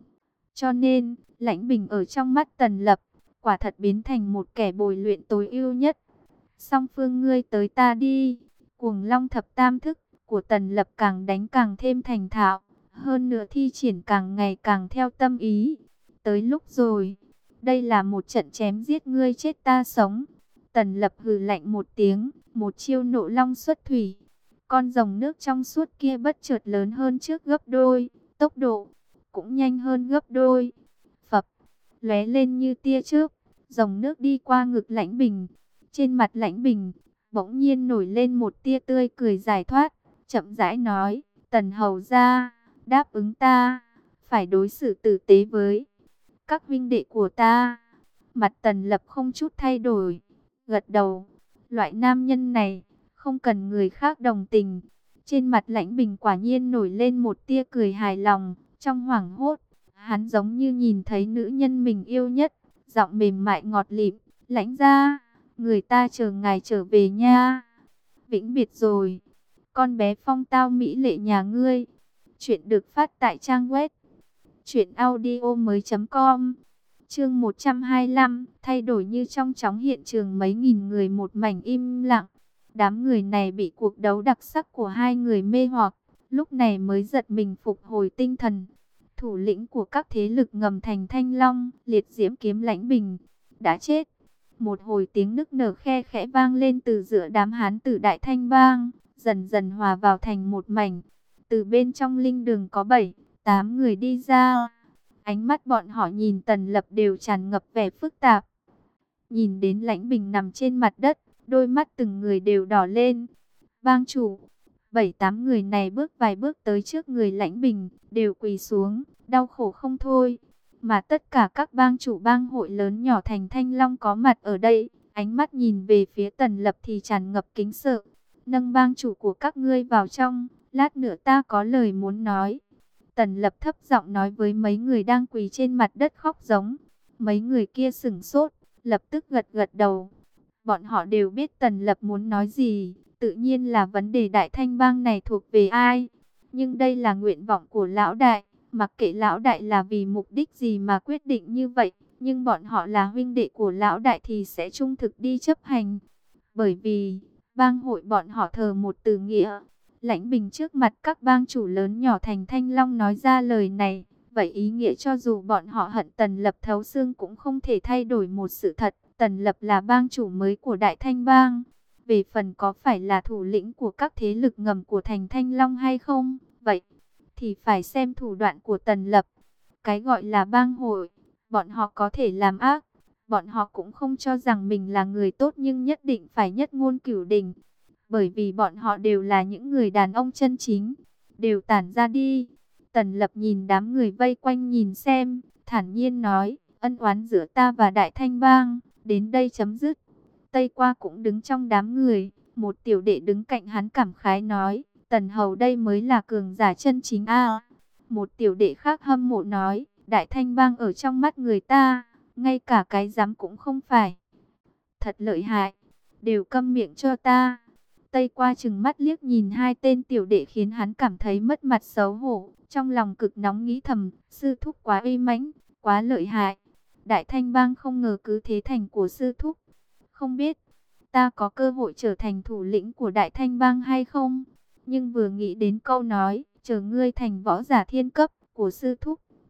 Cho nên, Lãnh Bình ở trong mắt Tần Lập, quả thật biến thành một kẻ bồi luyện tối ưu nhất. Song phương ngươi tới ta đi, cuồng long thập tam thức của Tần Lập càng đánh càng thêm thành thạo. Hơn nữa thi triển càng ngày càng theo tâm ý. Tới lúc rồi, đây là một trận chém giết ngươi chết ta sống. Tần Lập hừ lạnh một tiếng, một chiêu nộ long xuất thủy. Con rồng nước trong suốt kia bất chợt lớn hơn trước gấp đôi, tốc độ cũng nhanh hơn gấp đôi. Phập, lóe lên như tia chớp, rồng nước đi qua ngực Lãnh Bình. Trên mặt Lãnh Bình bỗng nhiên nổi lên một tia tươi cười giải thoát, chậm rãi nói: "Tần hầu gia, đáp ứng ta, phải đối xử tử tế với các huynh đệ của ta." Mặt Tần Lập không chút thay đổi, gật đầu. Loại nam nhân này không cần người khác đồng tình. Trên mặt Lãnh Bình quả nhiên nổi lên một tia cười hài lòng. Trong hoảng hốt, hắn giống như nhìn thấy nữ nhân mình yêu nhất, giọng mềm mại ngọt lịm: "Lãnh gia, người ta chờ ngài trở về nha." Vĩnh biệt rồi, con bé phong tao mỹ lệ nhà ngươi. Chuyện được phát tại trang web truyện audio mới chấm com. Chương một trăm hai mươi lăm, thay đổi như trong chóng, hiện trường mấy nghìn người một mảnh im lặng. Đám người này bị cuộc đấu đặc sắc của hai người mê hoặc, lúc này mới giật mình phục hồi tinh thần. Thủ lĩnh của các thế lực ngầm thành Thanh Long, Liệt Diễm Kiếm Lãnh Bình đã chết. Một hồi tiếng nức nở khe khẽ vang lên từ giữa đám hán tử Đại Thanh Bang, dần dần hòa vào thành một mảnh. Từ bên trong linh đường có bảy, tám người đi ra. Ánh mắt bọn họ nhìn Tần Lập đều tràn ngập vẻ phức tạp. Nhìn đến Lãnh Bình nằm trên mặt đất, đôi mắt từng người đều đỏ lên. Bang chủ, bảy tám người này bước vài bước tới trước người Lãnh Bình, đều quỳ xuống, đau khổ không thôi. Mà tất cả các bang chủ bang hội lớn nhỏ thành Thanh Long có mặt ở đây, ánh mắt nhìn về phía Tần Lập thì tràn ngập kính sợ. Nâng bang chủ của các ngươi vào trong, lát nữa ta có lời muốn nói. Tần Lập thấp giọng nói với mấy người đang quỳ trên mặt đất khóc giống. Mấy người kia sửng sốt, lập tức gật gật đầu. Bọn họ đều biết Tần Lập muốn nói gì, tự nhiên là vấn đề Đại Thanh Bang này thuộc về ai. Nhưng đây là nguyện vọng của lão đại, mặc kệ lão đại là vì mục đích gì mà quyết định như vậy, nhưng bọn họ là huynh đệ của lão đại thì sẽ trung thực đi chấp hành. Bởi vì, bang hội bọn họ thờ một từ nghĩa. Lãnh Bình trước mặt các bang chủ lớn nhỏ thành Thanh Long nói ra lời này, vậy ý nghĩa cho dù bọn họ hận Tần Lập thấu xương cũng không thể thay đổi một sự thật. Tần Lập là bang chủ mới của Đại Thanh Bang. Về phần có phải là thủ lĩnh của các thế lực ngầm của thành Thanh Long hay không, vậy thì phải xem thủ đoạn của Tần Lập. Cái gọi là bang hội, bọn họ có thể làm ác, bọn họ cũng không cho rằng mình là người tốt, nhưng nhất định phải nhất ngôn cửu đình. Bởi vì bọn họ đều là những người đàn ông chân chính. Đều tản ra đi. Tần Lập nhìn đám người vây quanh nhìn xem, thản nhiên nói: "Ân oán giữa ta và Đại Thanh Bang đến đây chấm dứt." Tây Qua cũng đứng trong đám người. Một tiểu đệ đứng cạnh hắn cảm khái nói: "Tần hầu đây mới là cường giả chân chính a." Một tiểu đệ khác hâm mộ nói: "Đại Thanh Bang ở trong mắt người ta, ngay cả cái dám cũng không phải. Thật lợi hại, đều câm miệng cho ta." Tây Qua trừng mắt liếc nhìn hai tên tiểu đệ khiến hắn cảm thấy mất mặt xấu hổ. Trong lòng cực nóng nghĩ thầm, sư thúc quá uy mãnh, quá lợi hại. Đại Thanh Bang không ngờ cứ thế thành của sư thúc. Không biết, ta có cơ hội trở thành thủ lĩnh của Đại Thanh Bang hay không? Nhưng vừa nghĩ đến câu nói, chờ ngươi thành võ giả thiên cấp của sư thúc,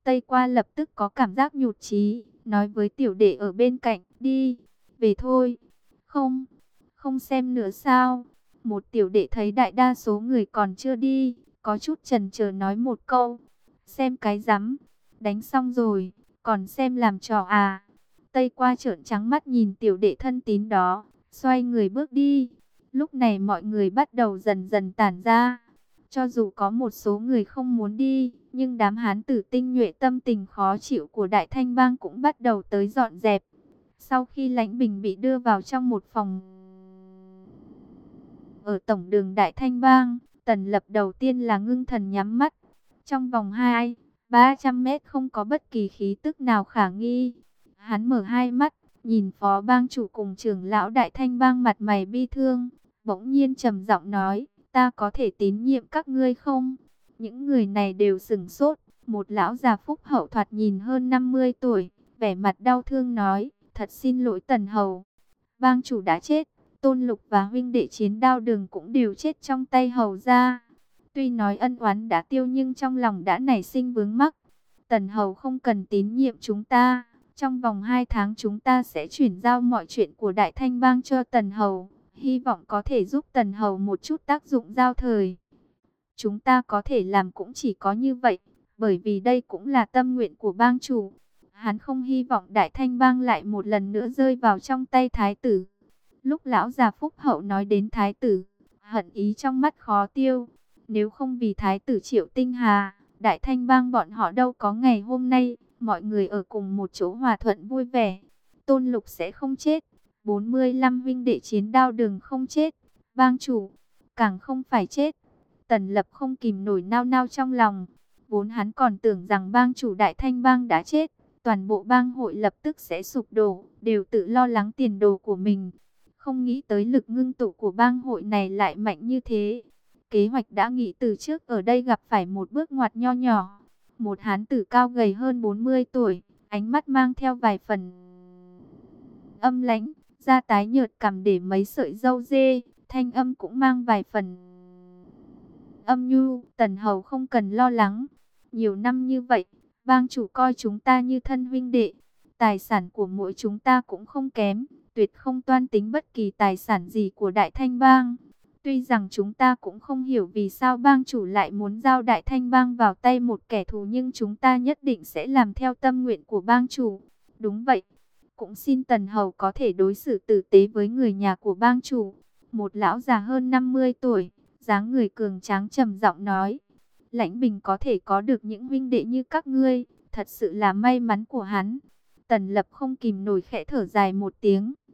Tây Qua lập tức có cảm giác nhụt chí, nói với tiểu đệ ở bên cạnh, đi, về thôi. Không, không xem nữa sao? Một tiểu đệ thấy đại đa số người còn chưa đi, có chút chần chờ nói một câu, xem cái rắm, đánh xong rồi, còn xem làm trò à? Tây Qua trợn trắng mắt nhìn tiểu đệ thân tín đó, xoay người bước đi. Lúc này mọi người bắt đầu dần dần tản ra. Cho dù có một số người không muốn đi, nhưng đám hán tử tinh nhuệ tâm tình khó chịu của Đại Thanh Bang cũng bắt đầu tới dọn dẹp. Sau khi Lãnh Bình bị đưa vào trong một phòng ở tổng đường Đại Thanh Bang, Tần Lập đầu tiên là ngưng thần nhắm mắt. Trong vòng hai, ba trăm mét không có bất kỳ khí tức nào khả nghi. Hắn mở hai mắt, nhìn phó bang chủ cùng trưởng lão Đại Thanh Bang mặt mày bi thương, bỗng nhiên trầm giọng nói, ta có thể tín nhiệm các ngươi không? Những người này đều sửng sốt. Một lão già phúc hậu thoạt nhìn hơn năm mươi tuổi, vẻ mặt đau thương nói, thật xin lỗi Tần Hầu. Bang chủ đã chết, Tôn Lục và huynh đệ Chiến Đao Đường cũng đều chết trong tay Hầu gia. Tuy nói ân oán đã tiêu nhưng trong lòng đã nảy sinh vướng mắc. Tần Hầu không cần tín nhiệm chúng ta. Trong vòng hai tháng chúng ta sẽ chuyển giao mọi chuyện của Đại Thanh Bang cho Tần Hầu. Hy vọng có thể giúp Tần Hầu một chút tác dụng giao thời. Chúng ta có thể làm cũng chỉ có như vậy, bởi vì đây cũng là tâm nguyện của bang chủ. Hắn không hy vọng Đại Thanh Bang lại một lần nữa rơi vào trong tay thái tử. Lúc lão già phúc hậu nói đến thái tử, hận ý trong mắt khó tiêu. Nếu không vì thái tử Triệu Tinh Hà, Đại Thanh Bang bọn họ đâu có ngày hôm nay. Mọi người ở cùng một chỗ hòa thuận vui vẻ. Tôn Lục sẽ không chết, bốn mươi lăm huynh đệ Chiến Đao Đường không chết, bang chủ càng không phải chết. Tần Lập không kìm nổi nao nao trong lòng. Vốn hắn còn tưởng rằng bang chủ Đại Thanh Bang đã chết, toàn bộ bang hội lập tức sẽ sụp đổ, đều tự lo lắng tiền đồ của mình. Không nghĩ tới lực ngưng tụ của bang hội này lại mạnh như thế. Kế hoạch đã nghĩ từ trước ở đây gặp phải một bước ngoặt nho nhỏ. Một hán tử cao gầy hơn bốn mươi tuổi, ánh mắt mang theo vài phần âm lãnh, da tái nhợt cằm để mấy sợi râu dê, thanh âm cũng mang vài phần âm nhu. Tần Hầu không cần lo lắng. Nhiều năm như vậy, bang chủ coi chúng ta như thân huynh đệ. Tài sản của mỗi chúng ta cũng không kém, tuyệt không toan tính bất kỳ tài sản gì của Đại Thanh Bang. Tuy rằng chúng ta cũng không hiểu vì sao bang chủ lại muốn giao Đại Thanh Bang vào tay một kẻ thù, nhưng chúng ta nhất định sẽ làm theo tâm nguyện của bang chủ. Đúng vậy, cũng xin Tần Hầu có thể đối xử tử tế với người nhà của bang chủ. Một lão già hơn năm mươi tuổi, dáng người cường tráng trầm giọng nói, Lãnh Bình có thể có được những huynh đệ như các ngươi, thật sự là may mắn của hắn. Tần Lập không kìm nổi khẽ thở dài một tiếng.